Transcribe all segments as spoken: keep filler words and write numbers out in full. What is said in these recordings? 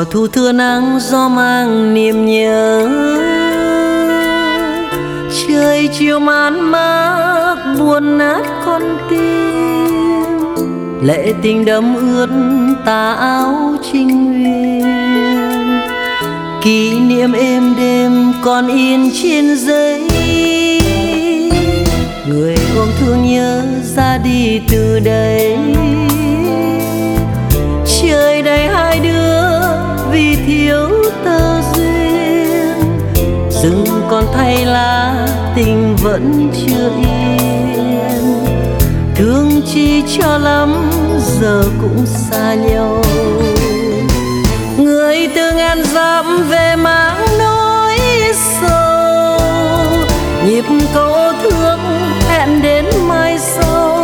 thu thưa nắng gió mang niềm nhớ, trời chiều man mát buồn nát con tim, lệ tình đẫm ướt tà áo trinh nguyên. Kỷ niệm êm đêm còn in trên giấy, người ôm thương nhớ ra đi từ đây. Trời đầy hai đứa vì thiếu tơ duyên, rừng còn thay lá tình vẫn chưa yên. Thương chi cho lắm giờ cũng xa nhau, người từ ngàn dặm về mang nỗi sầu. Nhịp cầu thương hẹn đến mai sau,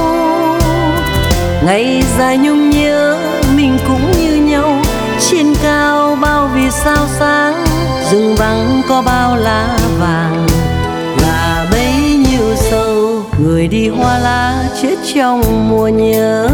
ngày dài nhung nhớ mình cũng như nhau. Trên cao bao vì sao sáng, rừng vắng có bao lá vàng, là bấy nhiêu sâu. Người đi hoa lá chết trong mùa nhớ,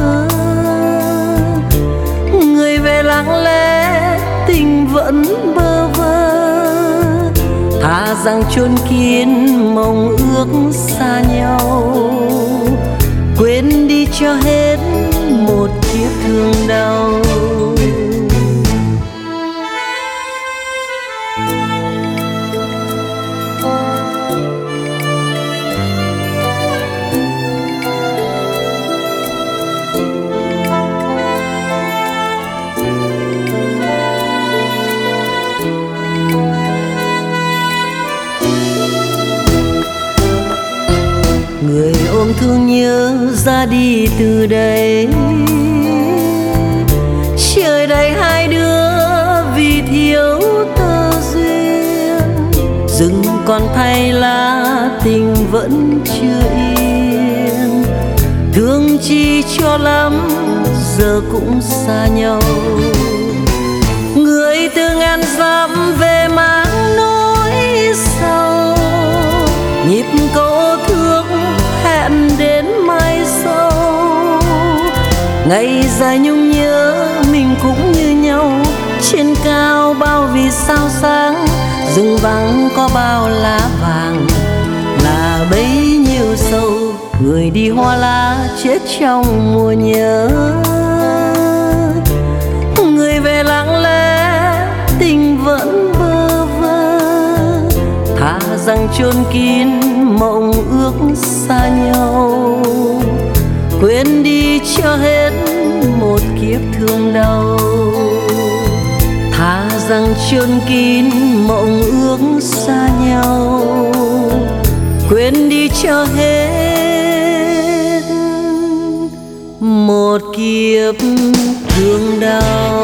người về lặng lẽ tình vẫn bơ vơ. Thà rằng chôn kín mong ước xa nhau, quên đi cho hết một kiếp thương đau. Người ôm thương nhớ ra đi từ đây, trời đầy hai đứa vì thiếu tơ duyên. Rừng còn thay lá tình vẫn chưa yên, thương chi cho lắm giờ cũng xa nhau. Người từ ngàn dặm về mang nỗi sầu, nhịp cầu thương hẹn đến mai sau. Ngày dài nhung nhớ mình cũng như nhau. Trên cao bao vì sao sáng, rừng vắng có bao lá vàng, là bấy nhiêu sâu. Người đi hoa lá chết trong mùa nhớ, người về lặng lẽ tình vẫn bơ vơ. Thà rằng chôn kín mộng ước xa nhau, quên đi cho hết một kiếp thương đau. Thà rằng chôn kín mộng ước xa nhau, quên đi cho hết một kiếp thương đau.